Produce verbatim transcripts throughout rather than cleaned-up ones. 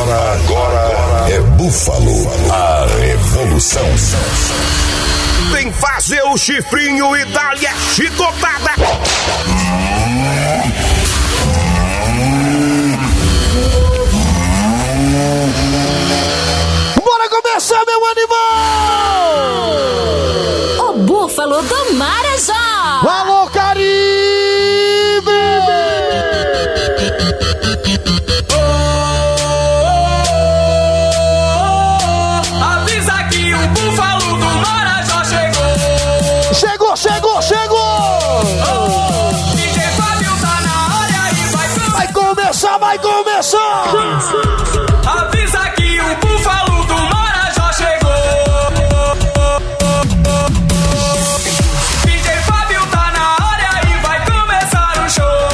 Agora, agora é Búfalo, a revolução. Vem fazer o chifrinho e dá-lhe a chicotada. Bora começar, meu animal! O Búfalo do Marajó! Alô, Caribe! Chegou, chegou, chegou! Oh, D J Fábio tá na área e vai começar! Vai começar, vai começar! Avisa que o Búfalo do Marajó chegou! D J Fábio tá na área e vai começar o show!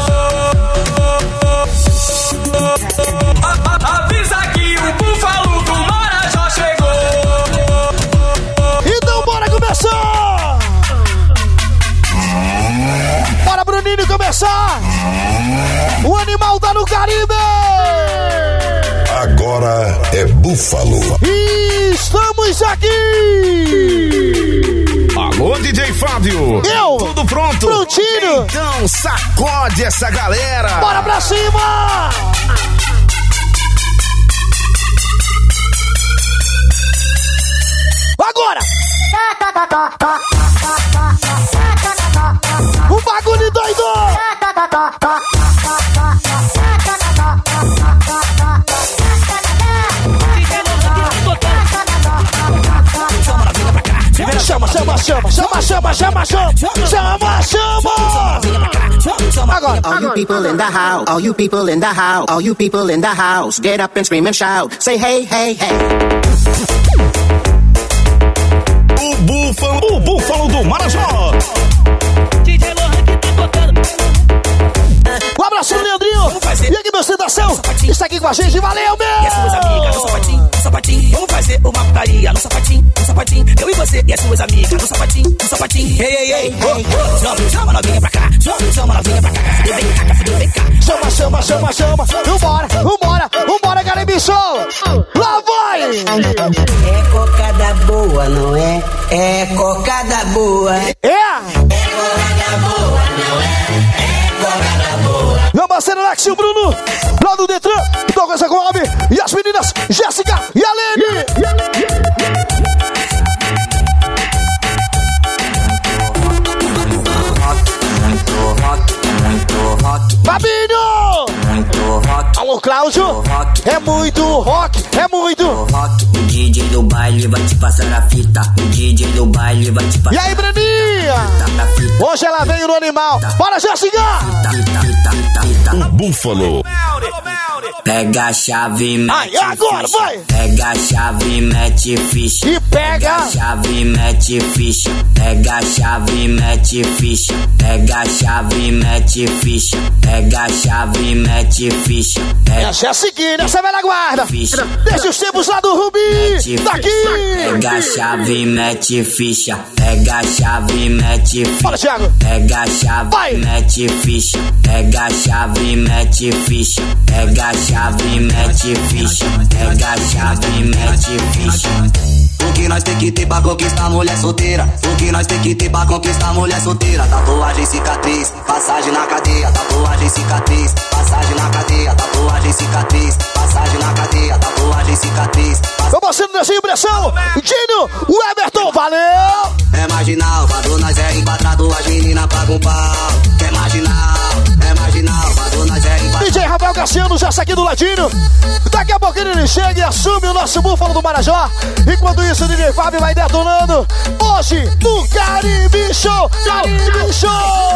Avisa que o Búfalo do Marajó chegou! Então bora começar! Bora, Bruninho, começar! O animal tá no Caribe! Agora é Búfalo. E estamos aqui! Alô, D J Fábio! Eu! Tudo pronto? Prontinho! Então sacode essa galera! Bora pra cima! Agora! O bagulho doido! Chama, chama, chama, chama, chama, chama, chama, chama, chama! Agora! All you people in the house, all you people in the house, all you people in the house, get up and scream and shout, say hey, hey, hey. O Búfalo, o Búfalo do Marajó! D J Lohan que tá tocando. Um abraço, Leandrinho! E aqui, meu Citação! Está aqui com a gente, valeu, meu! E as suas amigas no sapatinho, no sapatinho. Vamos fazer uma putaria no sapatinho, no sapatinho. Eu e você e as suas amigas no sapatinho, no sapatinho. Ei, ei, ei, oh, oh. Chama, chama novinha pra cá, chama, chama novinha pra cá. Vem cá, vem cá. Chama, chama, chama, chama! Vambora, vambora, vambora, Caribe Show! Lá vai! É cocada boa, não é? É cocada boa. É! É cocada boa, não é? É cocada boa. Meu parceiro Alex e o Bruno, lá do Detran, Douglas Aguabe, e as meninas Jéssica e Alene. Babinho! Alô, Cláudio! É muito rock, é muito! O D J do baile vai te passar a fita. O D J do baile vai te passar. E aí, Breninha? Hoje ela veio no animal. Bora, Jéssica! O Búfalo. Pega a chave, mete Ai, agora, ficha. vai! Pega a chave, mete ficha. E pega! a chave, mete ficha. Pega a chave, mete ficha. Pega a chave, mete ficha. Pega a chave, mete ficha. É a Jéssica, nessa velha guarda. Ficha. Desde os tempos lá do Rubi. Daqui! Pega a chave, mete ficha. Pega a chave, mete ficha. Bora, Thiago! Pega a chave, Vai. mete ficha. Pega a chave, mete ficha. Pega a chave, mete ficha. Pega a chave, mete ficha. O que nós tem que ter pra conquistar mulher solteira? O que nós tem que ter pra conquistar mulher solteira? Tatuagem, cicatriz, passagem na cadeia. Tatuagem, cicatriz, passagem na cadeia. Tatuagem, cicatriz, passagem na cadeia. Tatuagem, cicatriz. Tô mostrando nessa impressão. Dino, o Everton, valeu! É marginal, quando nós é enquadrado, as meninas pagam um pau. É marginal, é marginal, quando nós é enquadrado. D J Rafael Cassiano já está aqui do ladinho. Daqui a pouquinho ele chega e assume o nosso Búfalo do Marajó. Enquanto isso, o D J Fábio vai detonando. Hoje, no Caribe Show. Caribe Show!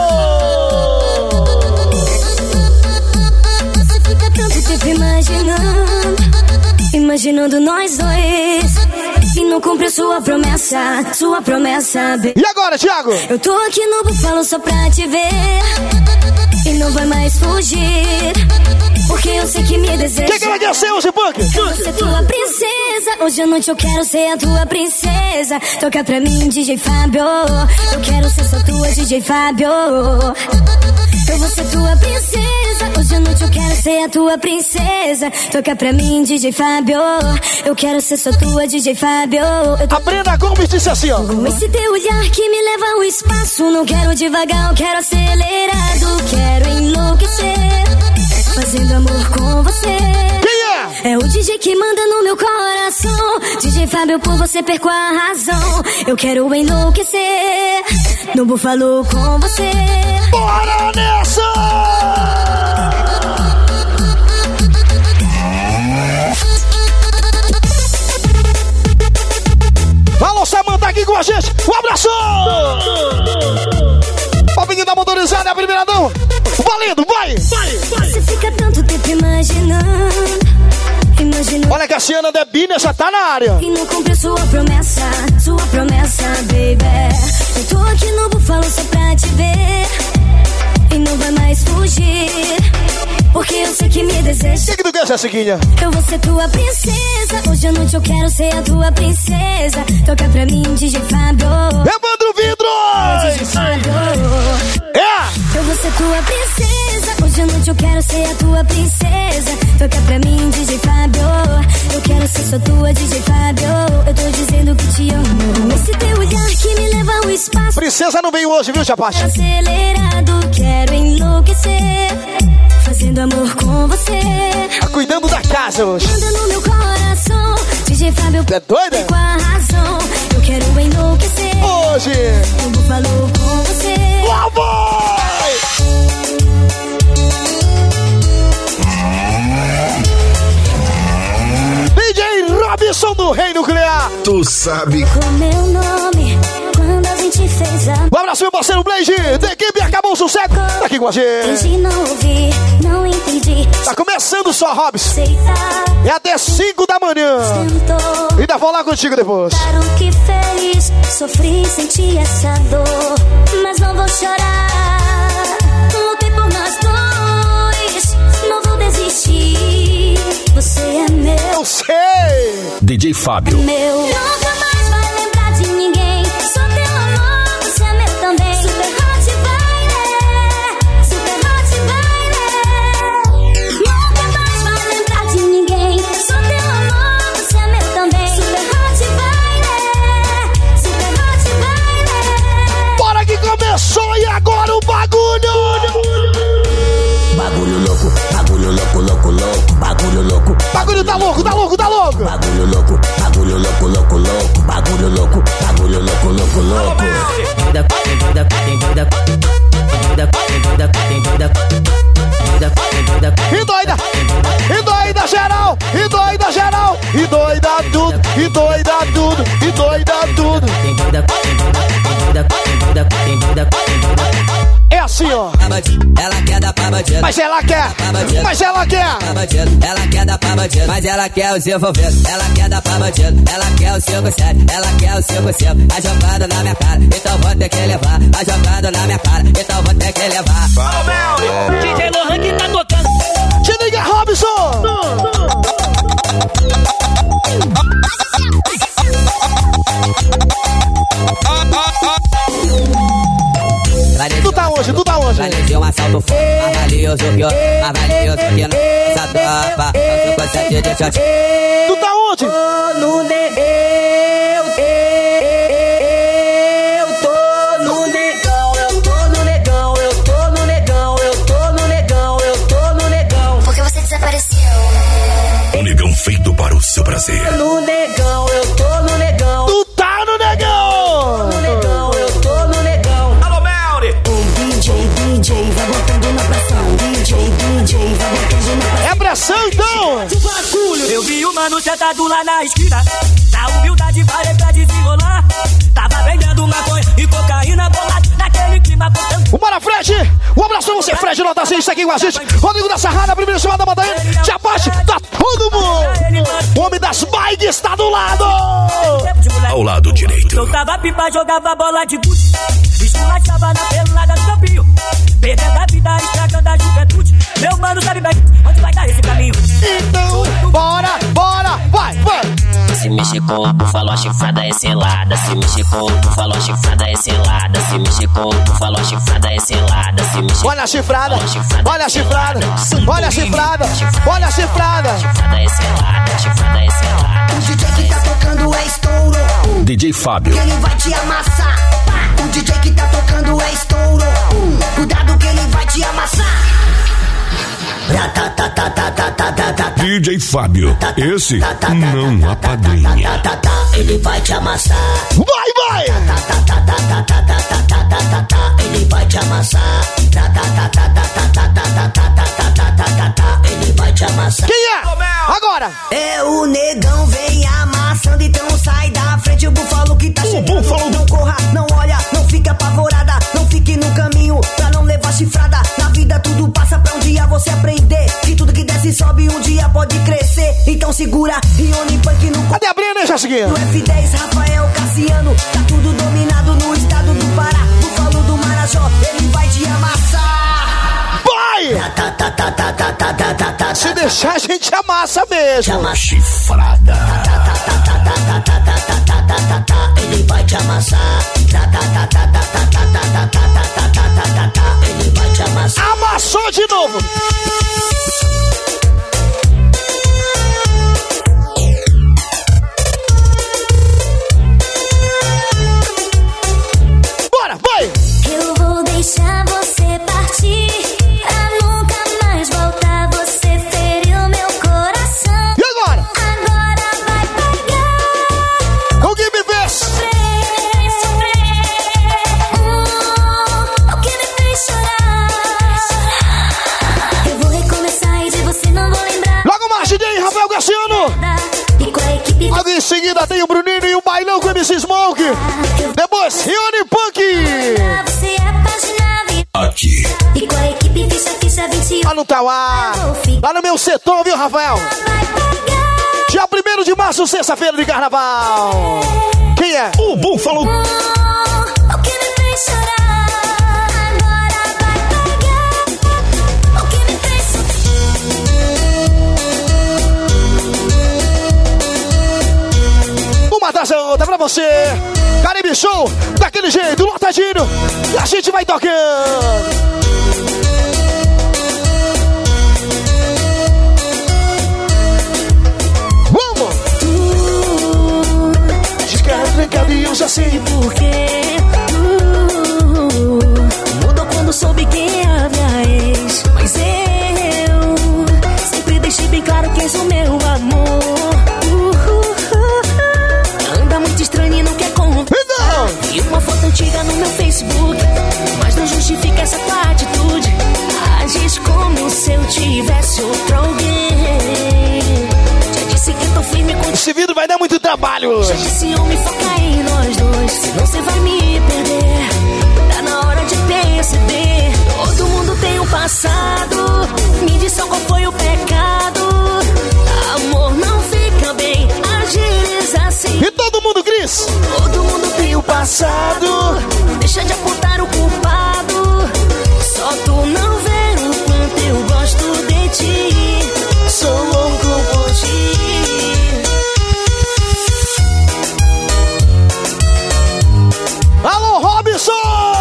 Você fica tanto tempo imaginando, imaginando nós dois, e não cumpre sua promessa, sua promessa, baby. E agora, Thiago? Eu tô aqui no Búfalo só pra te ver, e não vai mais fugir, porque eu sei que me deseja. Quem que vai querer ser hoje, Punk? Eu ser tua princesa, hoje à noite eu quero ser a tua princesa. Toca pra mim, D J Fábio, eu quero ser só tua, D J Fábio. Eu vou ser tua princesa. Hoje à noite eu quero ser a tua princesa. Toca pra mim, D J Fábio. Eu quero ser só tua, D J Fábio. Tô... A Brenda Gomes disse assim, ó. Com esse teu olhar que me leva ao espaço. Não quero devagar, eu quero acelerado. Quero enlouquecer, fazendo amor com você. Quem é? É o D J que manda no meu coração. D J Fábio, por você perco a razão. Eu quero enlouquecer no Búfalo com você. Bora nessa! Alô, Samanta aqui com a gente. Um abraço! Palpinho da motorizada, a primeira não. Valendo, vai! Vai, vai! Você fica tanto tempo imaginando. Imaginando. Olha que a Ciana Debina já tá na área. E não cumpriu sua promessa, sua promessa, baby. Eu tô aqui no Búfalo só pra te ver. E não vai mais fugir, porque eu sei que me deseja. O que, que tu quer, Ceciquinha? Eu vou ser tua princesa. Hoje à noite eu quero ser a tua princesa. Toca pra mim, D J Fábio. Evandro Vidros! D J Fábio. É! Eu vou ser tua princesa. Hoje à noite eu quero ser a tua princesa. Toca pra mim, D J Fábio. Eu quero ser só tua, D J Fábio. Eu tô dizendo que te amo. Esse teu olhar que me leva ao espaço. Princesa não veio hoje, viu, Chapacha? Acelerado, quero enlouquecer, fazendo amor com você. Tá cuidando da casa hoje. Manda no meu coração, D J Fábio. É doida? Com a razão, eu quero enlouquecer. Hoje o Búfalo com você. Lá vai! D J Robson do Rei Nuclear. Tu sabe com meu nome quando a gente fez a... Um abraço, meu parceiro Blaze, da equipe Acabou o Sucesso. Tá aqui com a gente. Fingi não ouvi, não entendi. Tá começando só, Robson. Aceitar. É até cinco da manhã. Tentou. Ainda vou lá contigo depois. Claro que feliz, sofri, senti essa dor, mas não vou chorar. Lutei por nós dois, não vou desistir. Você é meu. Eu sei. D J Fábio. Meu. Nunca mais vai lembrar de ninguém. Sou teu amor, você é meu também. Super hot baile, super hot baile. Nunca mais vai lembrar de ninguém. Sou teu amor, você é meu também. Super hot baile, super hot baile. Bora que começou e agora o bagulho. Bagulho louco, bagulho louco, louco, louco, bagulho louco. Bagulho tá louco, tá louco, tá louco. Bagulho louco, bagulho louco, louco, louco, bagulho louco, bagulho louco, louco, louco. Doida, tem doida, tem doida, tem doida, tem doida, tem doida, tem doida, E doida, e doida geral, e doida geral, e doida tudo, e doida tudo, e doida tudo. tem doida, tem doida, tem doida, tem doida, tem doida, tem doida. É assim, ó. Ela quer dar pra bandido, Mas ela quer, mas ela quer. pra bandido. Ela quer dar pra bandido, mas ela quer o seu envolvido. Ela quer dar pra bandido, ela quer o cinco sete, ela quer o cinco cinco. Tá jogando na minha cara, então vou ter que levar. Tá jogando na minha cara, então vou ter que levar. D J Lohan que tá tocando. Te liga, Robson. Tu tá onde? Tu tá onde? Planejei um assalto foda, mais valioso que eu, mais valioso que não. Essa tropa, eu tô com sete de shot. Tu tá onde? No negão, eu tô no negão, eu tô no negão, eu tô no negão, eu tô no negão, eu tô no negão. Por que você desapareceu? um negão feito para o seu prazer. No negão, eu tô no negão. Tu tá no negão. No negão, eu tô no negão. Alô, Melly! D J, D J, vai botando na pressão. D J, D J, vai botando na pressão. É pressão, então. Eu vi o mano sentado lá na esquina. Na humildade parei pra desenrolar. Tava vendendo maconha e cocaína bolada. Naquele clima botando. Bora, Fred! Um abraço pra você, Fred Nota seis, tá aqui com a gente. Rodrigo da Sarrada, primeira chamada, manda ele. Chapache, tá todo mundo. O homem das bikes tá do lado. Ao lado direito. Eu tava pipa, jogava bola de gude. Esculachava na pelada do campinho. Perdendo a vida, estragando a juventude. Meu mano sabe bem onde vai dar esse caminho. Então, bora, bora, vai, vai. Se mexer com com tu falou chifrada é selada. Se mexe com tu falou chifrada é selada. Se mexe com tu falou chifrada é selada. Se mexe. Olha a chifrada, olha a chifrada, olha a chifrada, olha a chifrada. Chifrada é selada, chifrada é selada. O D J que tá tocando é estouro. D J Fábio. Que ele vai te amassar. O D J que tá tocando é estouro. Cuidado que ele vai te amassar. D J Fábio, esse não apadrinha. Ele vai te amassar. Vai, vai! Ele vai te amassar. Ele vai te amassar. Quem é? Agora! É o negão, vem amassando, então sai da frente. O búfalo que tá chegando. Búfalo. Não corra, não olha, não fique apavorada. Não fique no caminho pra não levar chifrada. Na vida tudo passa pra um dia você aprender. Que tudo que desce sobe um dia pode crescer. Então segura, Rione Punk no... Cadê a Brena, Jasguinha? No F dez, Rafael Cassiano. Tá tudo dominado no estado do Pará. Búfalo do Marajó, ele vai te amassar. Vai! Se deixar a gente amassa mesmo. Chama chifrada. Ele vai te amassar. Ele vai te amassar. Amassou de novo. Bora, vai! Eu vou deixar você partir pra nunca mais voltar. Você feriu meu coração. E agora? Agora vai pegar. Com quem me fez? Sofrer, sofrer. Hum, o que me fez chorar. Eu vou recomeçar e de você não vou lembrar. Logo mais, D J Rafael Cassiano. E com a equipe Logo em seguida tem o Bruninho e o Bailão com o M C Smoke. Depois, Rione Punk. você é página vinte. Aqui. E com a equipe ficha, ficha vinte e um. Lá no Tauá. Lá no meu setor, viu, Rafael? Vai pegar. Dia primeiro de março, sexta-feira de carnaval. Quem é? O Búfalo. O que me fez chorar. Agora vai pegar. O que me fez Uma atrás da outra pra você. Caribe Show, daquele jeito, lotadinho. E a gente vai tocando. Vamos! Descarga, trancado e eu já sei por quê. Mudou quando soube quem é a minha ex. Mas eu sempre deixei bem claro que és o meu amor. Anda muito estranho e não quer conversar. E uma foto antiga no meu Facebook, mas não justifica essa tua atitude. Agis como se eu tivesse outro alguém. Já disse que tô firme com Esse vídeo vai dar muito trabalho. já disse homem, foca em nós dois. Senão você vai me perder. Tá na hora de perceber. Todo mundo tem um passado. Me diz só qual foi o pecado. Amor não fica bem. Agires assim. E todo mundo, Cris? Todo mundo tem o passado. Deixa de apontar o culpado. Só tu não ver o quanto eu gosto de ti. Sou louco por ti. Alô, Robson!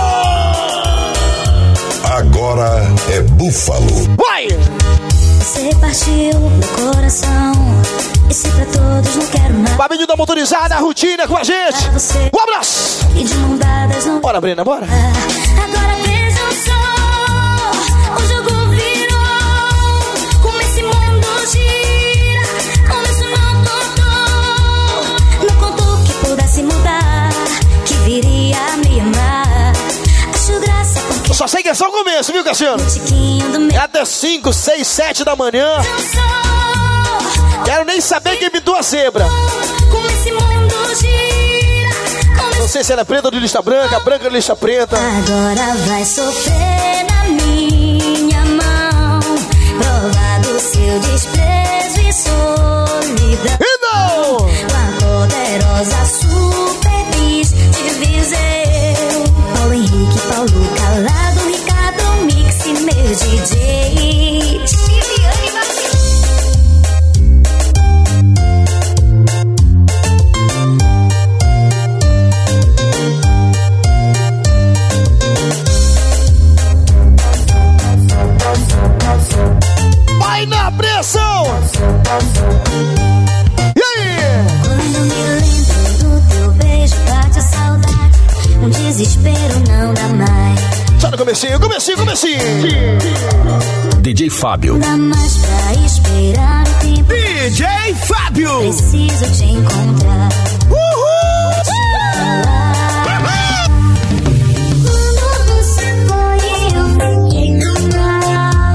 Agora é Búfalo. Vai! Você partiu meu coração. E se pra todos não quero nada. Babinho da motorizada, a rotina com a gente. Um abraço! E de mão dadas não. Bora, Brena, bora. Agora vejam só. O jogo virou. Como esse mundo gira. Como isso não contou. Não contou que pudesse mudar. Que viria a me amar. Acho graça porque Eu só sei que é só o começo, viu, Cassiano? o tiquinho do meu É até cinco, seis, sete da manhã. Quero nem saber quem pintou a zebra. Como esse mundo gira. Como Não sei se era preta ou de lista branca, branca de lista preta. Agora vai sofrer na minha mão. Provar do seu desprezo e solidão. E não! Com a poderosa super bis de Viseu. Paulo Henrique, Paulo Calado, Ricardo Mix e meu D J. Viviane Martins. E aí? Quando me lembro do teu beijo, bate a saudade. Um desespero não dá mais. Só no comecinho, comecinho, comecinho. D J Fábio. Não dá mais pra esperar o tempo. D J Fábio. Preciso te encontrar. Uhul! Te falar. Quando você foi, eu fiquei no mar.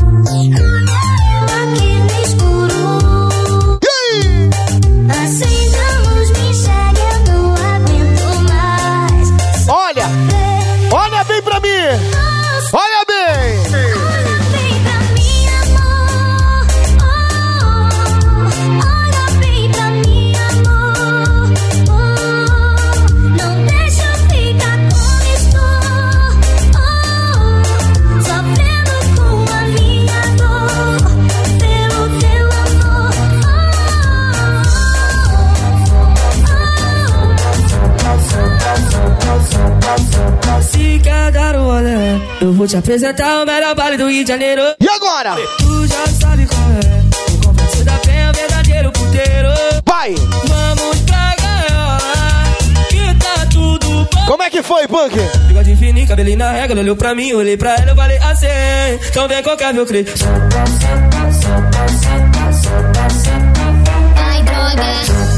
Aqui no escuro. E aí? Acende a luz, me enxerga, eu não aguento mais. Olha, olha bem pra mim. Olha bem. Vem pra mim, amor. Oh, olha bem pra mim, amor. Oh, não deixa eu ficar como estou. Oh, sofrendo com a minha dor pelo teu amor. Se cada olhar, eu vou te apresentar o melhor baile do Rio de Janeiro. E agora? Tu já sabe qual é. O complexo da penha, verdadeiro puteiro. Vai. Vamos pra gaiola, que tá tudo bom. Como é que foi, Punk? Bigode fininho, cabelinho na régua. Ela olhou pra mim, eu olhei pra ela, eu falei assim. Então vem qualquer meu crê. Ai, droga.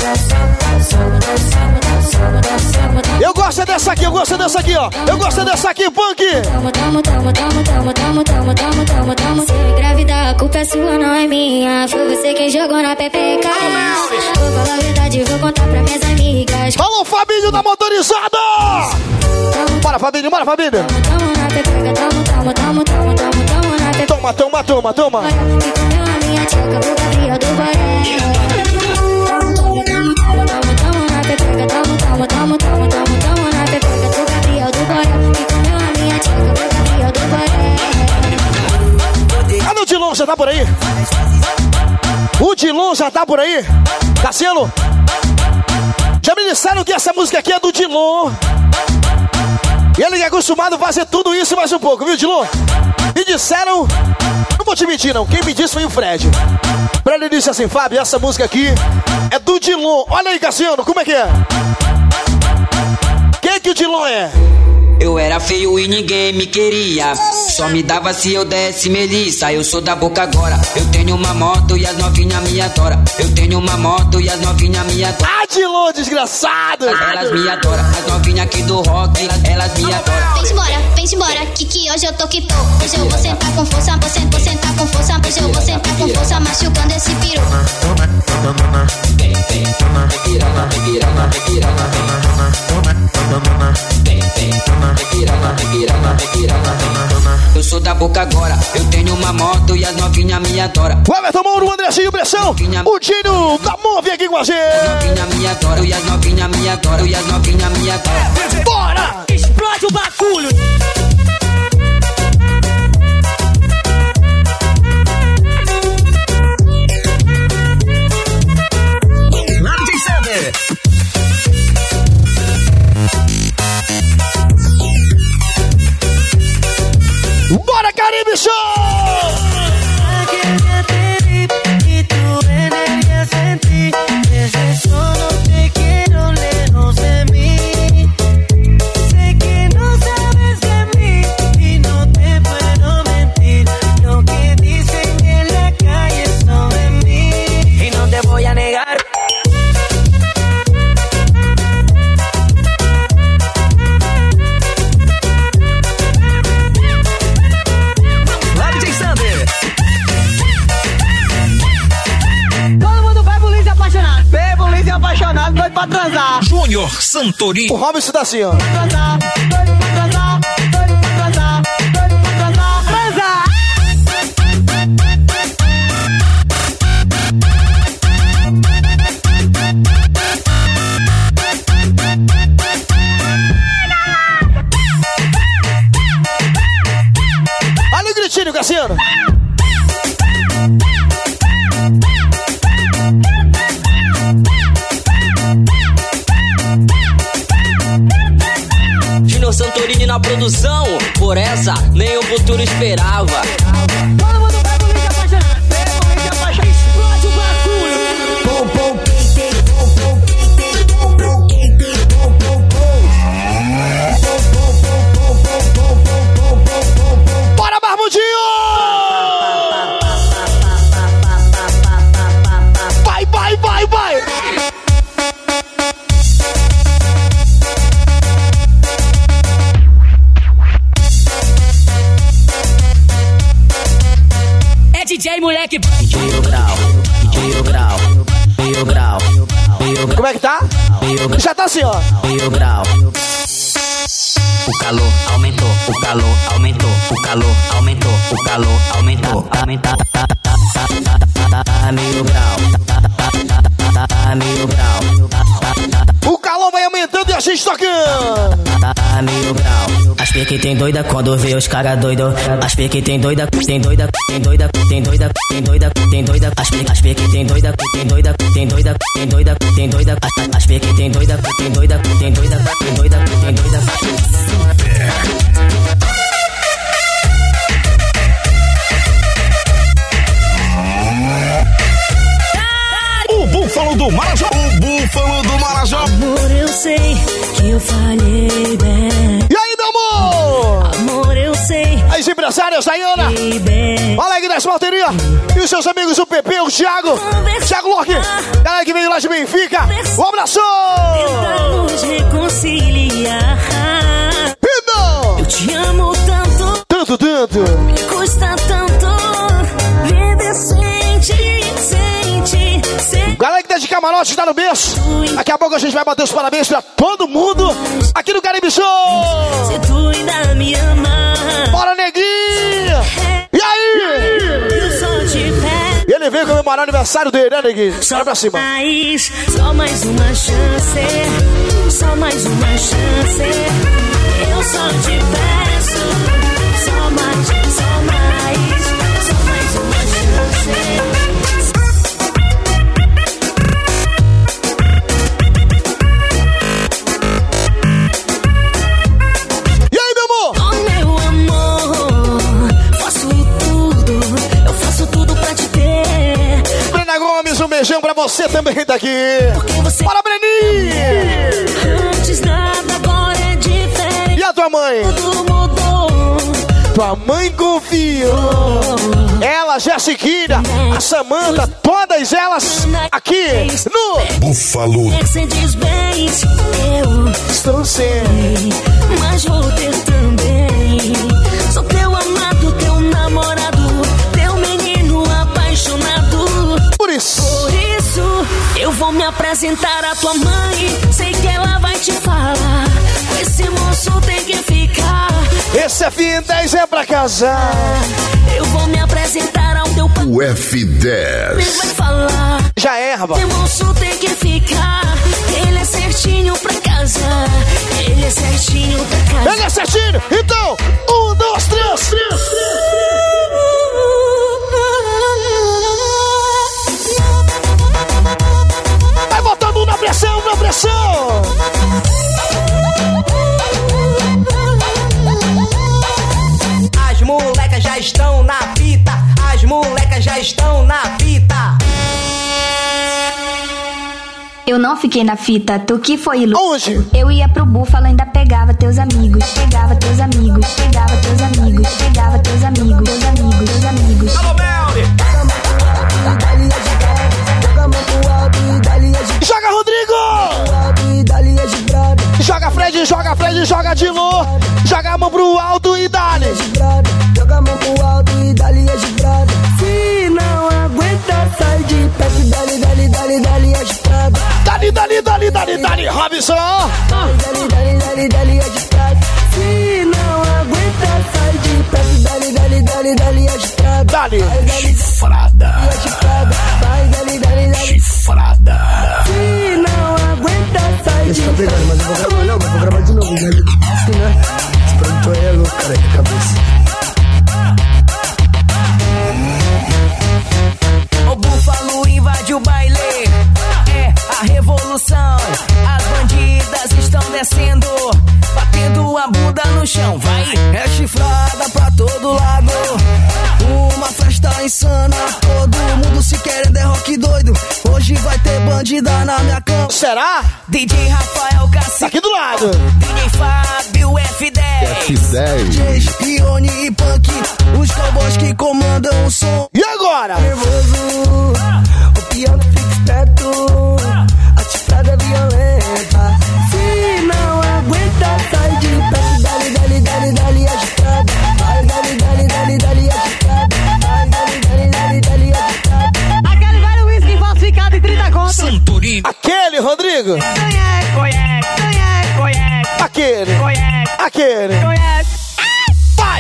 Eu gosto dessa aqui, eu gosto dessa aqui, ó. Eu gosto dessa aqui, Punk. Tamo, tamo, tamo, tamo, tamo, tamo, tamo, tamo, tamo, tamo. Se eu engravidar, a culpa é sua, não é minha. Foi você quem jogou na pepeca. Vou falar a verdade, vou contar pra minhas amigas. Alô, Fabinho da motorizada! Bora, Fabinho, bora, Fabinho. Tamo na pepeca, tamo, tamo, tamo, tamo, tamo, tamo na pepeca. Toma, toma, toma, toma. E comeu a minha tcheca, o Gabriel do Boré. Tamo, tamo, tamo, tamo na pepeca, tamo, tamo, tamo, tamo, tamo, tamo na pepeca do Gabriel do Boré. E comeu a minha tcheca, o Gabriel do Boré. Ah, o Dilon já tá por aí? O Dilon já tá por aí? Cassiano? Já me disseram que essa música aqui é do Dilon. E ele é acostumado a fazer tudo isso e mais um pouco, viu, Dilon? Me disseram... Não vou te mentir, não. Quem me disse foi o Fred. Pra ele disse assim, Fábio, essa música aqui é do Dilon. Olha aí, Cassiano, como é que é? Quem que o Dilon é? Eu era feio e ninguém me queria. Só me dava se eu desse melissa. Eu sou da boca agora. Eu tenho uma moto e as novinhas me adoram. Eu tenho uma moto e as novinhas me adoram. Ah, Dilon, desgraçado! Elas me adoram. As novinhas aqui do rock, elas me adoram. Vem embora, vem embora, que que hoje eu tô que tô. Hoje eu vou sentar com força, vou sentar, vou sentar com força. Hoje eu vou sentar com força, machucando esse piru. Vem, vem, vem piranha, vem piranha, vem piranha, vem. Vem, vem, vem piranha, vem piranha, vem piranha, vem. Eu sou da boca agora, eu tenho uma moto e as novinhas me adoram. O Everton Mouro, o Andrezinho Pressão, o Tino da Move aqui com a gente. As novinhas me adoram e as novinhas me adoram e as novinhas me adoram. Bora! Explode o bagulho. Bora, Caribe Show! Pra transar. Júnior Santorini. O Robson tá assim, ó. Pra transar, doido pra transar, doido pra transar, doido pra transar, transar. Olha o gritinho, Cassiano. Júnior Santorini na produção, por essa nem o futuro esperava. Todo mundo vai polícia apaixonado, vai polícia apaixonado. grau, meio grau, meio grau, meio grau. Como é que tá? Já tá assim, ó. Meio grau. O calor aumentou, o calor aumentou, o calor aumentou, o calor aumentou, aumentar, meio grau, meio grau. O calor vai aumentando e a gente tocando. Meio grau. As pique tem doida quando vê os cara doido. As pique tem doida, tem doida, tem doida, tem doida, tem doida, tem doida. As pique, as pique tem doida, tem doida, tem doida, tem doida, tem doida. As pique tem doida, tem doida, tem doida, tem doida, tem doida. O Búfalo do Marajó, o Búfalo do Marajó. Amor, eu sei que eu falhei bem. E aí, meu amor? Amor, eu sei. As empresárias, Dayana. Bem. Olha aqui das malterias. E os seus amigos, o Pepe, o Thiago. Thiago Locke. Galera que veio lá de Benfica. Um abraço. Tentamos reconciliar. Então. Eu te amo tanto. Tanto, tanto. Me custa tanto. Vida sente, sente, sente. Galera que tá de camarote, tá no berço. Daqui a pouco a gente vai bater os parabéns pra todo mundo aqui no Caribe Show. Se tu ainda me amar. Bora, neguinho. E aí? Eu só te peço. E ele veio comemorar o aniversário dele, né, neguinho? Só pra cima. Mais, só mais uma chance. Só mais uma chance. Eu só te peço. Só mais, só mais. Só mais uma chance. Um beijão pra você também daqui. Você... Bora, Breninho! Antes nada, agora é diferente. E a tua mãe? Tudo mudou. Tua mãe confiou. Ela, Jessiquinha, a Samanta, todas elas aqui no Búfalo. Você diz bem, eu estou sem, mas vou ter também. Sou teu amado, teu namorado, teu menino apaixonado. Por isso, Por isso, eu vou me apresentar à tua mãe. Sei que ela vai te falar. Esse moço tem que ficar. Esse F dez é pra casar. Eu vou me apresentar ao teu pai. O F dez. Ele vai falar. Já é, rapaz. Esse moço tem que ficar. Ele é certinho pra casar. Ele é certinho pra casar. Ele é certinho. Então, um, dois, três. Vai botando na pressão, na pressão. As molecas já estão na fita. As molecas já estão na fita. Eu não fiquei na fita, tu que foi, Lu? Onde? Eu ia pro Búfalo, ainda pegava teus amigos. Pegava teus amigos, pegava teus amigos. Pegava teus amigos, teus amigos, teus amigos. Alô, Melly! Joga, Rodrigo! Joga, Fred, joga, Fred, joga de lô. Joga a mão pro alto e dá-lhe. Joga a mão pro alto e dá-lhe agitada. Se não aguenta, sai de perto. Dá-lhe, dá-lhe, dá-lhe, dá-lhe agitada. Dá-lhe, dá-lhe, dá-lhe, dá-lhe, dá-lhe, Robinson. Dá-lhe, dá-lhe, dá-lhe, dá-lhe agitada. Se não aguenta, sai de perto. Dá-lhe, dá-lhe, dá-lhe, dá-lhe agitada. Dá-lhe. Chifrada. Vai, dá-lhe, dá-lhe, dá-lhe. Chifrada. Se não aguenta, sai de perto. Tá mas eu vou gravar, não, mas vou gravar de novo. Assim, né? Esse produtor aí é louco, cara, que cabeça. O Búfalo invade o baile. É a revolução. As bandidas estão descendo, batendo a bunda no chão. Vai, é chifrada pra todo lado. Uma festa insana. Todo mundo se querendo, é rock doido. Hoje vai ter bandida na minha cama. Será? D J Rafael Cassi. Tá aqui do lado. D J Fábio F dez. F dez. D J Ione e Punk. Os cowboys que comandam o som. E agora? Nervoso, o pior que fica esperto. Atitude é violenta. Se não aguenta, sai de perto. Dá-lhe, dá-lhe, dá-lhe, dá-lhe agitada. Vai, dá-lhe, dá-lhe, dá-lhe, dá-lhe agitada. Vai, dá-lhe, dá-lhe, dá-lhe, dá-lhe agitada. comigo. Aquele. Aquele. Vai.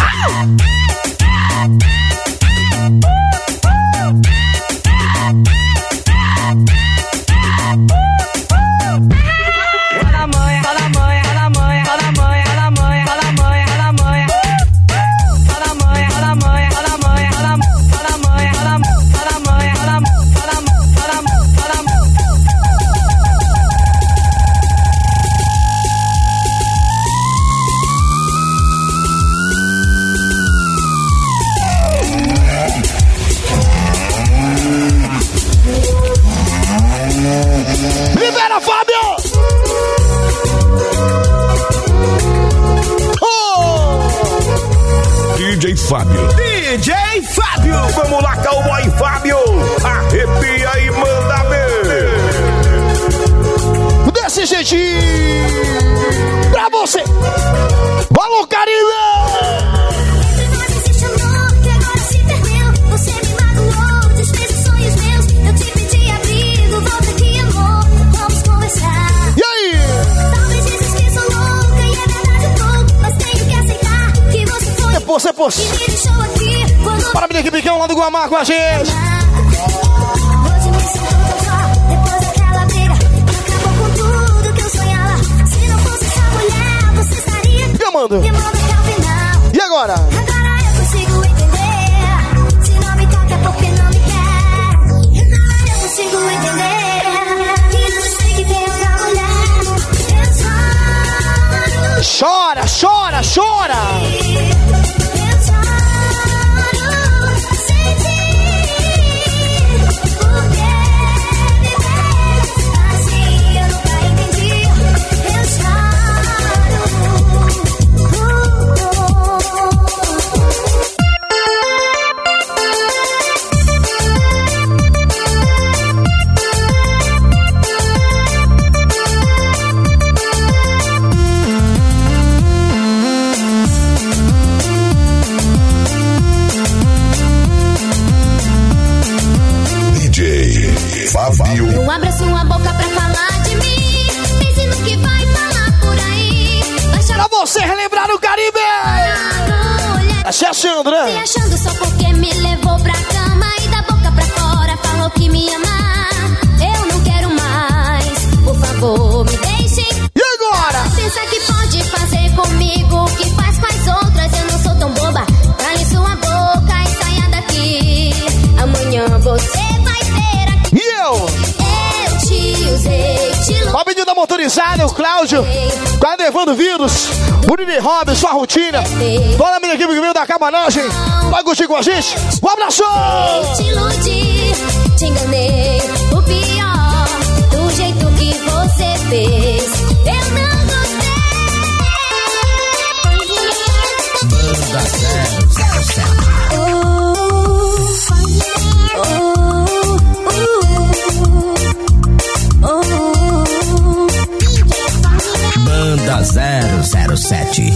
Libera, Fábio! Oh! D J Fábio. D J Fábio! Vamos lá, cowboy Fábio! Arrepia e manda ver! Desse jeitinho! Pra você! Alô, Caribe! Você, poxa. Para a equipe lá do Guamá com a gente. Depois daquela briga, acabou com tudo que eu sonhava. Se não fosse essa mulher, você estaria me amando. Me amando até o final. E agora? Agora eu consigo entender. Se não me toca é porque não me quer. Agora eu consigo entender. Que não sei que tem outra mulher. Eu choro. Chora, chora, chora. Fábio. Não abra sua boca pra falar de mim. Pense no que vai falar por aí. Pra você relembrar o Caribe. Tá se achando, né? Se achando só porque me levou pra cama e da boca pra fora falou que me ama. Eu não quero mais. Por favor, me deixe. E agora? Pensa que pode fazer comigo o que faz com as outras. Eu não sou tão boba. Cale sua boca e saia daqui. Amanhã você vai ter aqui. E eu? Eu te usei, te Ó, o menino da motorizada, o Cláudio. Tá levando vírus. O Nini Robin, sua rotina. Toda a minha equipe que veio da cabanagem. Vai curtir com a gente. Um abraço! Eu te iludi, te enganei. O pior, do jeito que você fez. Eu não gostei. Banda zero zero sete. Oh, oh, oh, oh. Banda zero zero sete.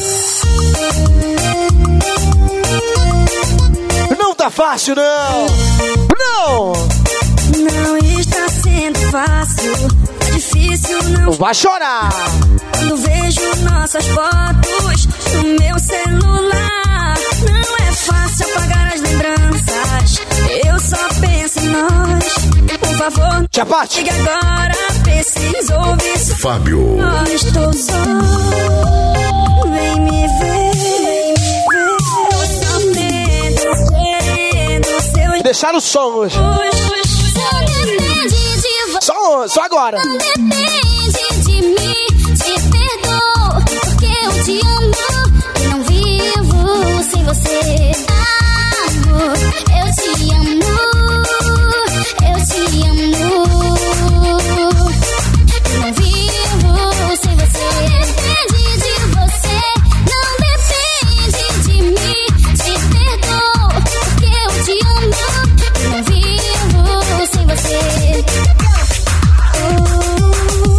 Não tá fácil, não! Não! Não está sendo fácil, tá difícil não. Vai chorar! Quando vejo nossas fotos no meu celular, não é fácil apagar as lembranças. Eu só penso em nós. Por favor, Tia Pati. liga agora, preciso ouvir. Fábio. Eu estou só, vem me ver, vem me ver. Eu sofrendo, querendo seu. Deixaram o som hoje. Só depende de você. Só, só agora. Não depende de mim. Te perdoo, porque eu te amo e não vivo sem você. Amor, eu te amo, eu te amo. Eu não vivo sem você. Depende de você, não depende de mim. Te perdoo, porque eu te amo e não vivo sem você. Oh.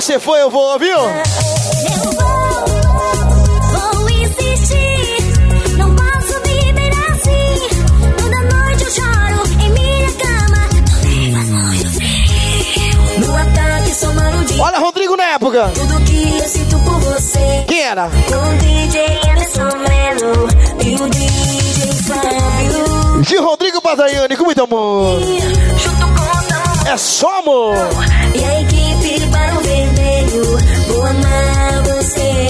você for, eu vou, viu? Eu vou, vou insistir. Não posso viver assim. Toda noite eu choro em minha cama. No ataque somando de Olha, Rodrigo na época. tudo que eu sinto por você. Quem era? Com o D J Anderson Melo e o D J Fábio. De Rodrigo pra Daiane, com muito amor. Junto com É só amor. e a equipe Barão Vermelho. Vou amar você.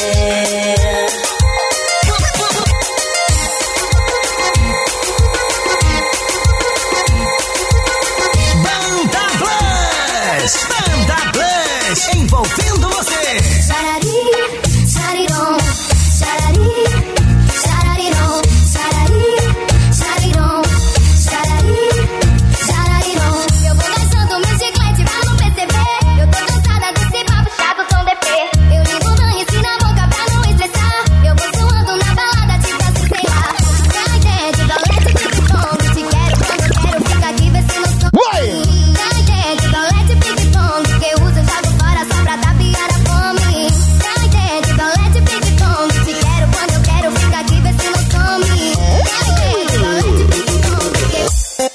Banda Plus! Banda Plus! Envolvendo você! Sarari, sarirom, sarari, sararirom, sarari, sarirom, sarari, sararirom. Eu vou dançando meu chiclete pra não perceber. Eu tô cansada desse papo chato com D P. Eu ligo o dane-se na boca pra não estressar. Eu vou suando na balada tipo assim, sei lá. Cai dentro, dolete, pique-pong. Te quero quando eu quero, fica aqui, vê se não sou. Vai! Cai dentro, dolete, pique-pong. Que eu uso, jogo fora só pra tapiar a fome. Cai dentro, dolete, pique-pong. Te quero quando eu quero, fica aqui, vê se não some. Cai dentro, dolete,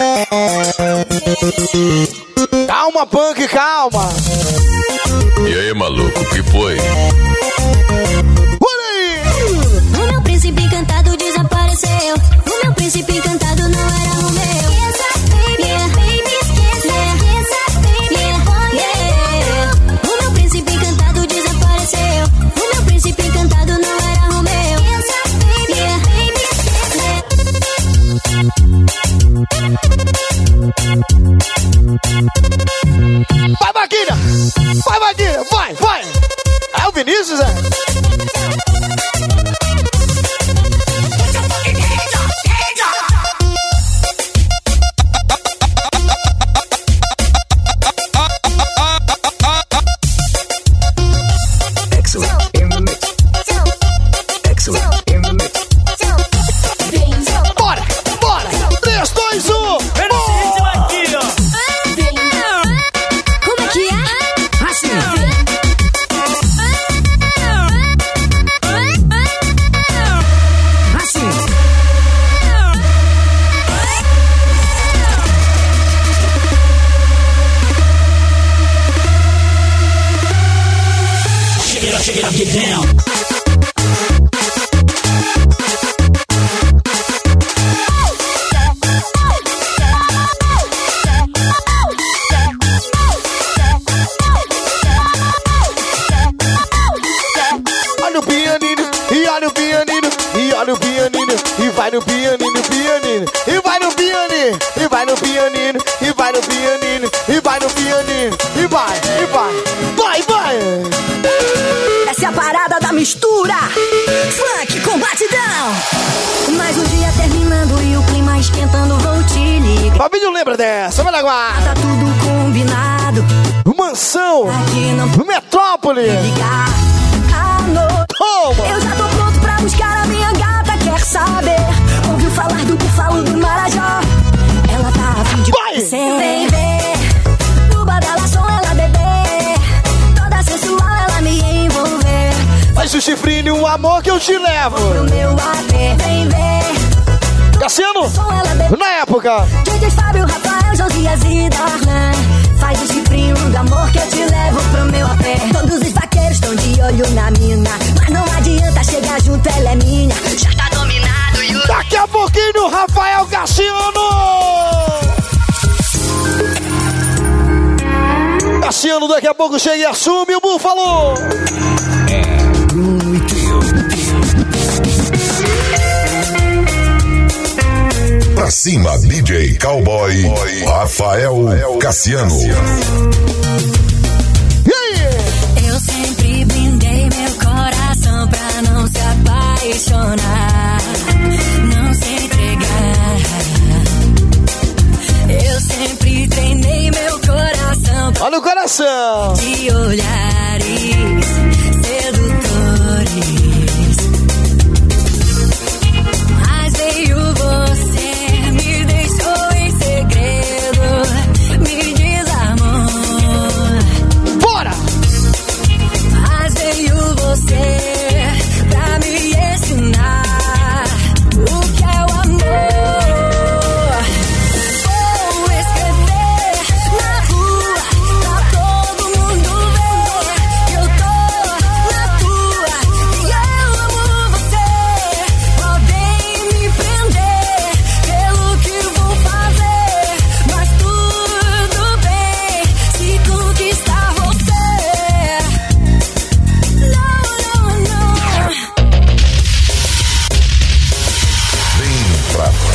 pique-pong. Calma, punk, calma. E aí, maluco, que foi? Olha aí. O meu príncipe encantado desapareceu. O meu príncipe encantado não era o meu. Esqueça, baby, yeah. baby, esqueça, esqueça, baby, yeah. Yeah. O meu príncipe encantado desapareceu. O meu príncipe encantado não era o meu. Esqueça, baby, yeah. baby, Vai, Maguinha. Vai, Maguinha. Vai, vai. É o Vinícius, é? Excellent in the mix. Excellent in the mix. Bora, bora. três, dois, um. Como é que é? Assim! Assim! Shake it up, shake it up, get down! Olha o pianino, e olha o pianino, e olha o pianino, e vai no pianino, pianino, e vai no pianino, e vai no pianino, e vai no pianino, e vai no pianino, e vai, e vai, vai, vai. Essa é a parada da mistura. Funk com batidão. Mais um dia terminando e o clima esquentando, vou te ligar. Fabinho lembra dessa, vai lá, guarda. Tá tudo combinado. Mansão, Aqui não Metrópole. ligar. Alô, Toma. eu já tô pronto pra buscar a minha gata. Quer saber? Ouviu falar do búfalo do Marajó? Ela tá a fim de Vai! conhecer. Vem ver, no badalação ela bebê. Toda sensual ela me envolver. Faz o chifrinho, o amor que eu te levo. Pro meu A P, vem ver. Cassiano, Som ela bebê. na época. D J Fábio, Rafael, Josias e Darlan. Faz o chifrinho do amor que eu te levo pro meu A P. Todos os vaqueiros estão de olho na mina, mas não adianta chegar junto, ela é minha. Já tá dominado e o... Daqui a pouquinho, Rafael Cassiano. Cassiano, daqui a pouco chega e assume o Búfalo. Pra cima, D J Cowboy, Rafael Cassiano. E aí? Eu sempre blindei meu coração pra não se apaixonar, não se entregar. Eu sempre treinei meu coração Olha o coração. de olhares sedutores. Mas veio você, me deixou em segredo, me desarmou. Bora!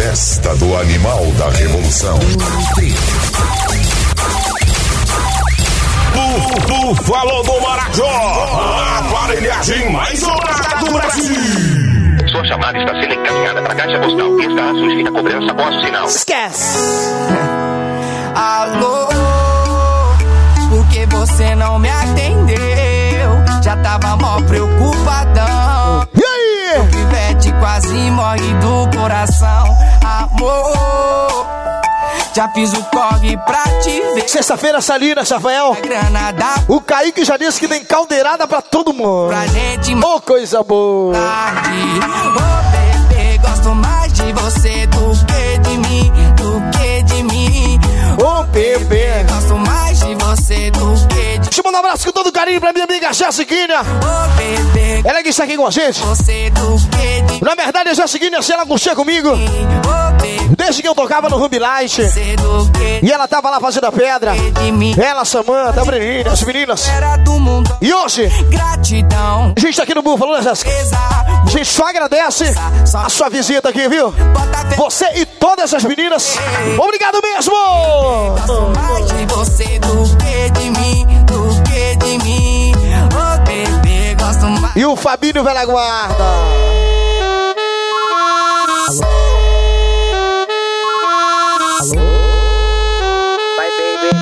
festa do animal da revolução. Búfalo do Marajó, a aparelhagem mais ousada do Brasil. Sua chamada está sendo encaminhada para a caixa postal e está sujeita a cobrança após o sinal. Esquece. Alô, por que você não me atendeu? Já tava mó preocupadão. E aí? O pivete quase morre do coração. Amor, já fiz o corre pra te ver. Sexta-feira, Salina, Rafael. O Kaique já disse que tem caldeirada pra todo mundo. Pra gente. Ô, oh, coisa boa. Ô, oh, bebê, gosto mais de você do que de mim, do que de mim. Ô, oh, bebê, gosto mais de você do que de... Deixa eu mandar um abraço com todo carinho pra minha amiga Jessiquinha. Ô, bebê, ela que está aqui com a gente. Você do que de... Na verdade, a Jessiquinha, se ela curtia comigo desde que eu tocava no Ruby Light. E ela tava lá fazendo a pedra. Ela, Samanta, a Breninha, as meninas. E hoje, gratidão. A gente tá aqui no Búfalo, né, Jéssica? A gente só agradece a sua visita aqui, viu? Você e todas as meninas. Obrigado mesmo! Gosto mais de você do que de mim, do que de mim. Oh, bebê, gosto mais. E o Fabinho Velha Guarda. Alô? Bye, baby.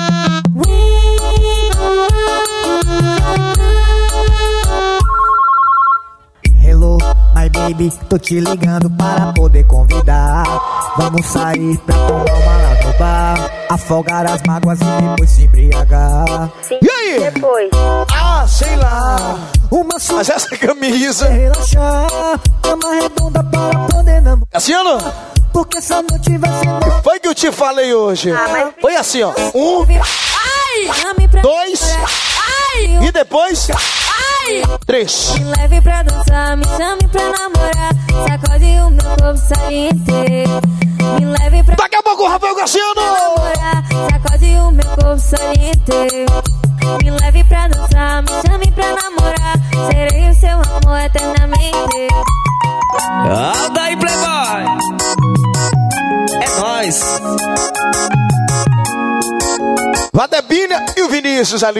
Hello, my baby, tô te ligando para poder convidar. Vamos sair pra tomar uma lá no bar, afogar as mágoas e depois se embriagar. Sim, e aí? Depois. Ah, sei lá. Uma sua. Mas essa camisa. Relaxar, cama redonda para poder namorar. Cassiano? Porque essa noite vai ser... Foi que eu te falei hoje. Ah, mas... Foi assim, ó. Um, Ai, dois, ai, e depois, ai, três. Me leve pra dançar, me chame pra namorar, sacode o meu corpo saliente. Me leve pra... Daqui a pouco o Rafael Cassiano. Namorar, sacode o meu corpo saliente. Me leve pra dançar, me chame pra namorar, serei o seu amor eternamente. Alda aí, playboy. É nóis. Vadebina e o Vinícius ali.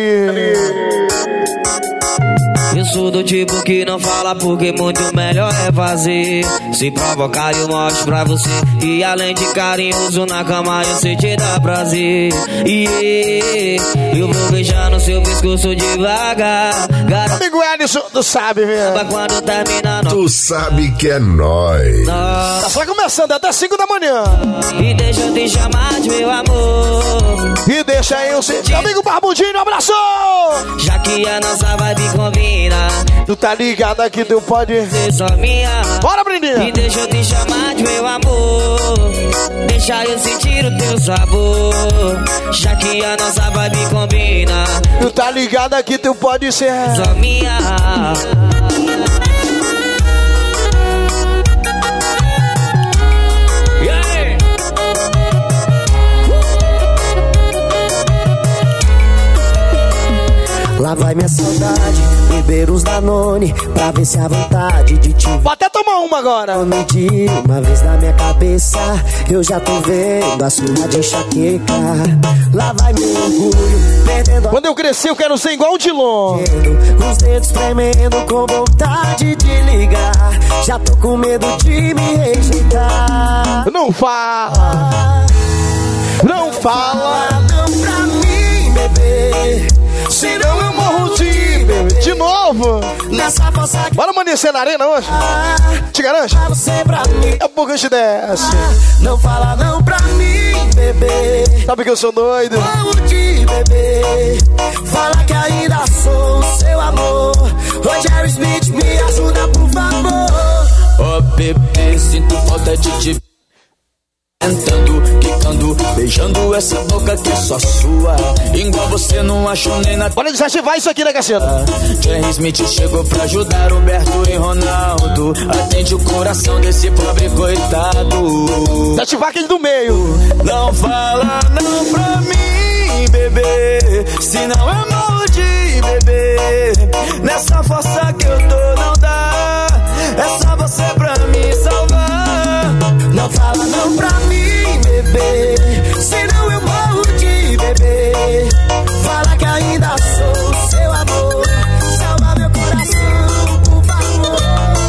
Eu sou do tipo que não fala porque muito melhor é fazer. Se provocar eu mostro pra você. E além de carinhoso na cama eu sei te dar prazer. E eu vou beijar no seu pescoço devagar. Amigo Edson, tu sabe, velho. Quando termina, tu sabe que é nóis. Tá só começando até cinco da manhã. E deixa eu te chamar de meu amor. E deixa eu sentir. Amigo Barbudinho, um abraço! Já que a nossa vibe combina, tu tá ligado aqui, tu pode ser só minha. Bora, Brindinha! E deixa eu te chamar de meu amor. Deixa eu sentir o teu sabor. Já que a nossa vibe combina, tu tá ligado aqui, tu pode ser só minha. Lá vai minha saudade, beber os Danone, pra ver se a vontade de te ver. Vou até tomar uma agora. Medir uma vez na minha cabeça, eu já tô vendo a sua de enxaqueca. Lá vai meu orgulho, perdendo a... Quando eu crescer eu quero ser igual o Dilon. Os dedos tremendo com vontade de ligar. Já tô com medo de me rejeitar. Não fala, não fala, não pra mim, bebê. Senão eu morro de bebê. De novo. Nessa força que... Bora amanhecer na arena hoje. Te garante? É a pouco a gente desce. Não fala não pra mim, bebê. Sabe que eu sou doido? Morro de bebê. Fala que ainda sou o seu amor. Roger Smith, me ajuda por favor. Oh bebê, sinto falta de ti. Cantando, quicando, beijando essa boca que é só sua. Igual você não achou nem na... Bora desativar isso aqui, né, Cassiano? Jerry Smith chegou pra ajudar Roberto e Ronaldo. Atende o coração desse pobre coitado. Desativar aquele do meio. Não fala não pra mim, bebê. Se não é mal de bebê. Nessa força que eu tô não dá. É só você pra me salvar. Não fala não pra mim, bebê. Senão eu morro de bebê. Fala que ainda sou seu amor. Salva meu coração, por favor.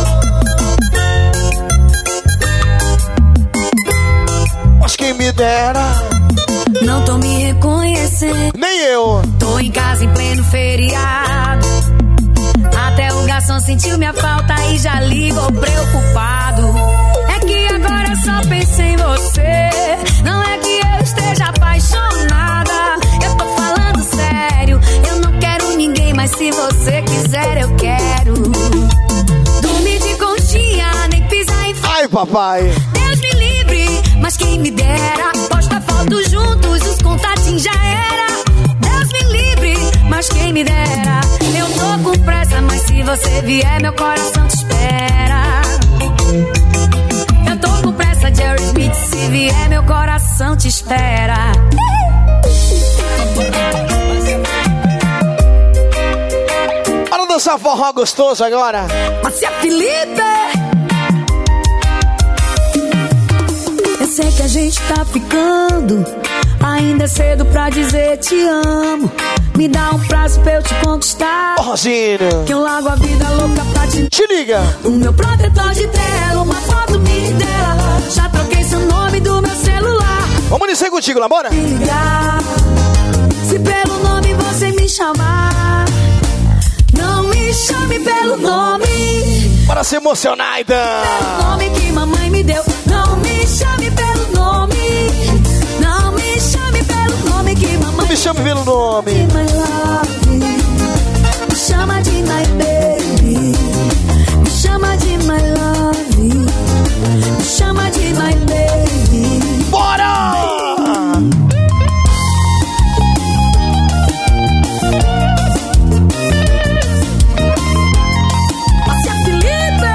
Mas quem me dera. Não tô me reconhecendo. Nem eu. Tô em casa em pleno feriado. Até o garçom sentiu minha falta e já ligou preocupado. É que agora só penso em você. Não é que eu esteja apaixonada. Eu tô falando sério. Eu não quero ninguém, mas se você quiser eu quero. Dormir de conchinha, nem pisar em frente. Ai, papai. Deus me livre, mas quem me dera. Posta foto juntos, os contatinhos já era. Deus me livre, mas quem me dera. Eu tô com pressa, mas se você vier, meu coração te espera. Eu tô com pressa, Jerry Smith, se vier, meu coração te espera. Bora dançar forró gostoso agora. Márcia Felipe. Eu sei que a gente tá ficando. Ainda é cedo pra dizer te amo. Me dá um prazo pra eu te conquistar. Rosinha, que eu largo a vida louca pra te... Te liga. O meu protetor de tela, uma foto minha dela. Já troquei seu nome do meu celular. Vamos descer contigo lá, bora? Me ligar. Se pelo nome você me chamar. Não me chame pelo nome. Para se emocionar, então. Pelo nome que mamãe me deu. Não me chame pelo nome. Não me chame pelo nome que mamãe. Não me chame pelo nome. My love. Me chama de my baby. Me chama de my love. Me chama de my baby. Bora! Márcia Felipe.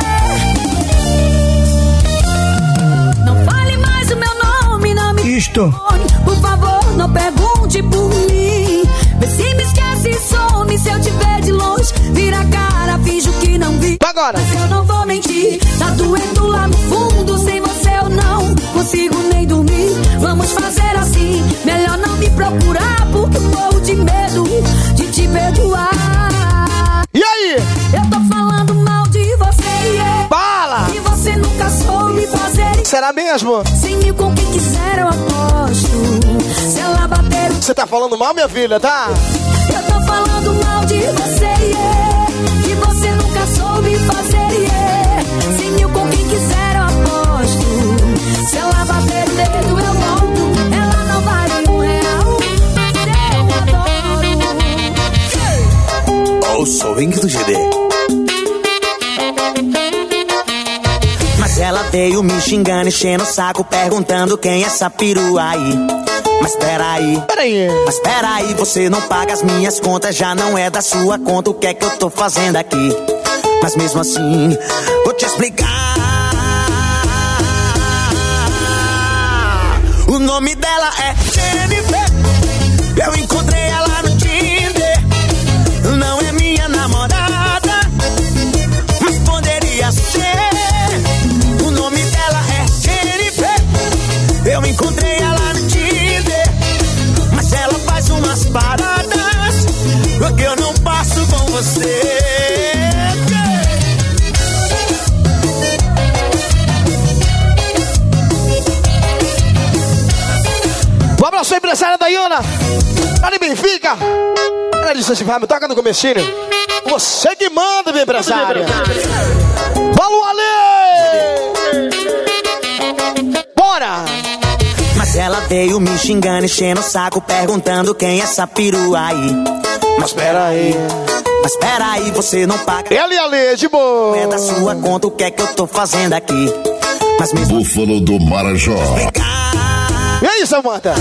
Não fale mais o meu nome, não me Isto. Por favor, não pergunte por mim. Vê se me esquece e some. Se eu te ver de longe, vira a cara, finjo que não vi. Agora. Mas eu não vou mentir. Tá doendo lá no fundo. Sem você eu não consigo nem dormir. Vamos fazer assim. Melhor não me procurar, porque eu morro de medo de te perdoar. E aí? Eu tô falando mal de você, yeah. Fala! E você nunca soube fazer. Será mesmo? Cem mil com quem quiser eu aposto. Se ela bater... Você tá falando mal, minha filha, tá? Eu tô falando mal de você, yeah. Que você nunca soube fazer, yeah. Cem mil com quem quiser eu aposto. Se ela bater dedo eu volto. Ela não vale um real. Eu adoro. Oh, sou Henrique do G D. Mas ela veio me xingando, enchendo o saco, perguntando quem é essa perua aí. Mas peraí, peraí, mas peraí, você não paga as minhas contas, já não é da sua conta, o que é que eu tô fazendo aqui? Mas mesmo assim, vou te explicar. O nome dela é Jennifer. Eu encontrei ela no Tinder. Não é minha namorada, mas poderia ser. O nome dela é Jennifer. Eu encontrei ela no Tinder, mas ela faz umas paradas que eu não passo com você. Um abraço, empresária Dayana. Lá de Benfica. Ela disse assim, vai, me toca no comecinho. Você que manda, minha empresária. Valeu, Ale! Bora! Mas ela veio me xingando, enchendo o saco, perguntando quem é essa perua aí. Mas peraí, mas peraí, você não paga. Ela e Ale, de boa. É da sua conta, o que é que eu tô fazendo aqui? Mas mesmo... Búfalo do Marajó. E aí, Samanta?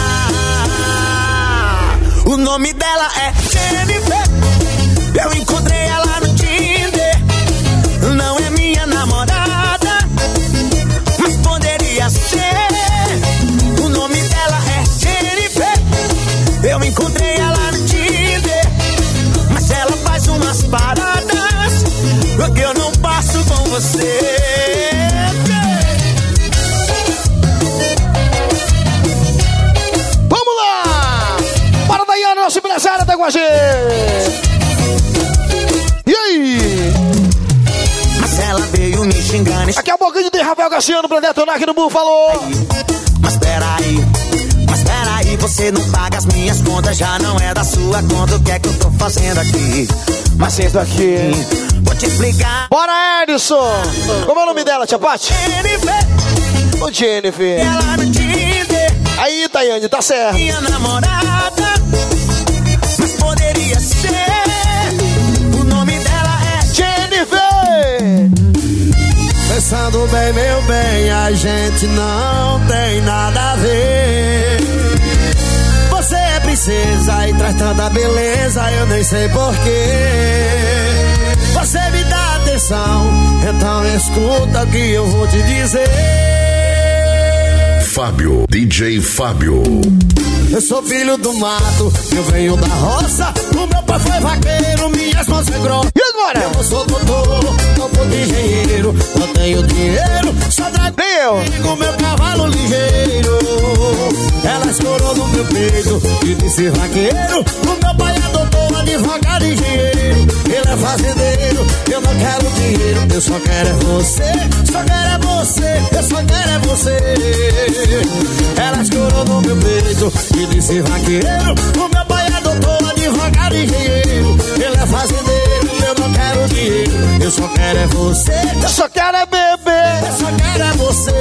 O nome dela é Jennifer. Eu encontrei ela no Tinder. Não é minha namorada, mas poderia ser. O nome dela é Jennifer. Eu encontrei ela no Tinder, mas ela faz umas paradas que eu não passo com você. com a gente. E aí? Mas ela veio me xingando. Aqui é um pouquinho de Rafael Cassiano pra detonar aqui no Búfalo. Mas peraí, mas peraí, você não paga as minhas contas, já não é da sua conta. O que é que eu tô fazendo aqui? Mas senta aqui. Vou te explicar. Bora, Edson. Como é o nome dela, tia Paty? Jennifer. Ô, Jennifer. Ela no Tinder. Aí, Tayane, tá certo. Minha namorada, mas poderia ser. O nome dela é Jennifer. Pensando bem, meu bem, a gente não tem nada a ver. Você é princesa e traz tanta beleza, eu nem sei porquê. Você me dá atenção, então escuta o que eu vou te dizer. Fábio, D J Fábio. Eu sou filho do mato, eu venho da roça. O meu pai foi vaqueiro, minhas mãos é grossa. E agora? Eu não sou doutor, não sou engenheiro. Não tenho dinheiro, só trago comigo meu cavalo ligeiro. Ela escorou no meu peito e disse vaqueiro. O meu pai é doutor, advogado e engenheiro. Ele é fazendeiro, eu não quero dinheiro. Eu só quero é você, só quero é você. Eu só quero é você. Ela escorou no meu peito e disse vaqueiro. O meu pai é doutor, advogado e engenheiro. Ele é fazendeiro, eu não quero dinheiro. Eu só quero é você. Eu só quero é beber. Eu só quero é você.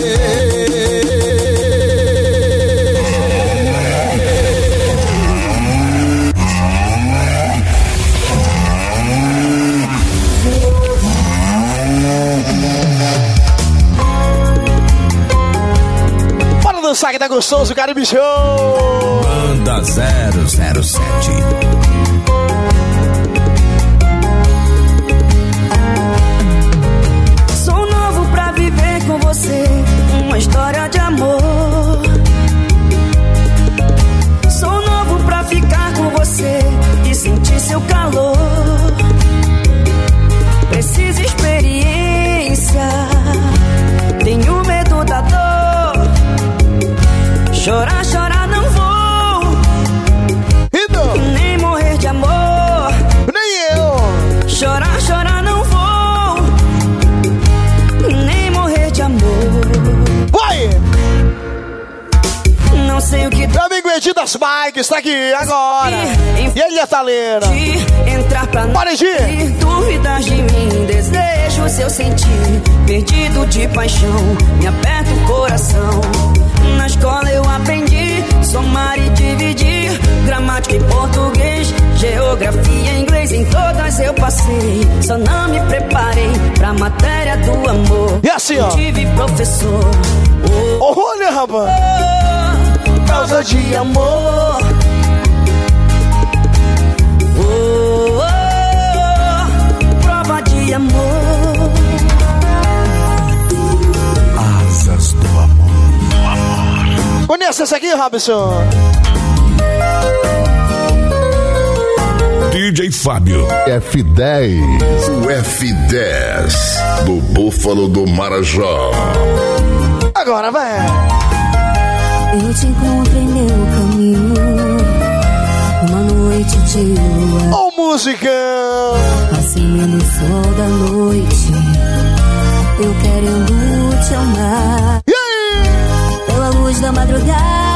Bora dançar que tá gostoso, Caribe Show. Banda zero zero sete. Sou novo pra viver com você uma história de amor. Sou novo pra ficar com você e sentir seu calor. Preciso experiência, tenho medo da dor. Chorar, chorar não vou. E não? Nem morrer de amor. Nem eu. Chorar, chorar não vou. Nem morrer de amor. Vai! Não sei o que. Meu amigo Edi das Bikes tá aqui agora. E ele é taleira. Entrar pra Bora, Edi. Dúvidas de mim, desejo seu sentir. Perdido de paixão, me aperta o coração. Na escola eu aprendi somar e dividir, gramática em português, geografia em inglês, em todas eu passei. Só não me preparei pra matéria do amor. E assim, ó. Tive professor. Oh, oh, olha, rapaz. Oh, causa de amor. Oh, oh, oh, prova de amor. Asas do amor. Conhece essa aqui, Robson? D J Fábio. F dez. O F dez do Búfalo do Marajó. Agora vai. Eu te encontrei em meu caminho uma noite de lua. Ô, oh, música! Assim no sol da noite, eu querendo te amar. E aí? Pela luz da madrugada,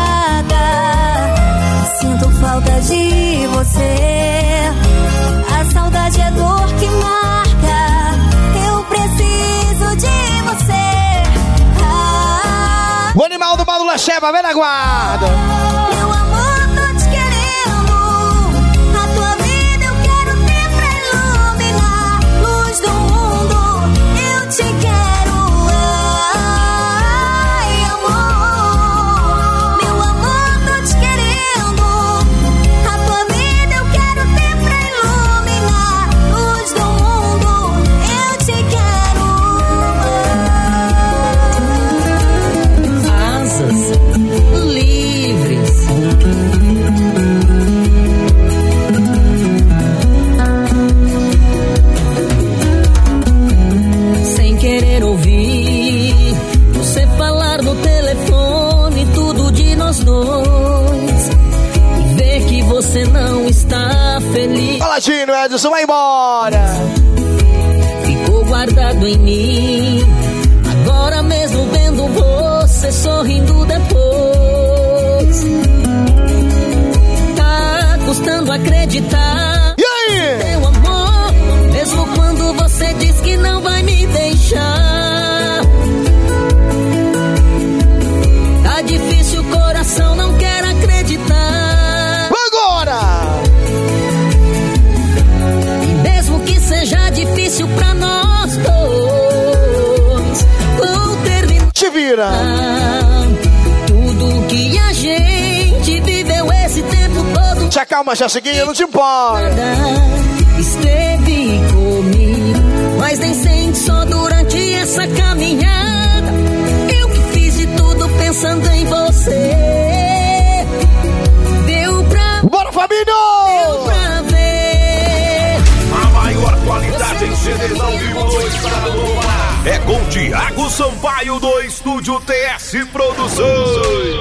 sinto falta de você. A saudade é dor que marca. Eu preciso de você. Ah, o animal do Paulo Lecheva, vem na guarda. meu amor, tô te querendo. A tua vida eu quero ter pra iluminar. Luz do mundo, eu te quero. Ai, amor, meu amor, tô te querendo. A tua vida eu quero ter pra iluminar. Luz do mundo, eu te quero. Asas livres. Sem querer ouvir você falar no telefone tudo de nós dois, e ver que você você não está feliz. Fala, Dino, Edson, vai embora. Ficou guardado em mim. Agora mesmo vendo você sorrindo depois. Tá custando acreditar. E aí? Meu amor, mesmo quando você diz que não vai me deixar. Tá difícil, o coração não quer acreditar. Agora! E mesmo que seja difícil pra nós dois, vou terminar. Te vira! Tudo que a gente viveu esse tempo todo. Te acalma, já seguinha, não te importa. Esteve comigo, mas nem sente só durante essa caminhada. Eu que fiz de tudo pensando em você. Deu pra... Bora, Fabinho! Deu pra ver. A maior qualidade em C Ds ao vivo do estado do Pará é com Thiago Sampaio do Estúdio T S Produções.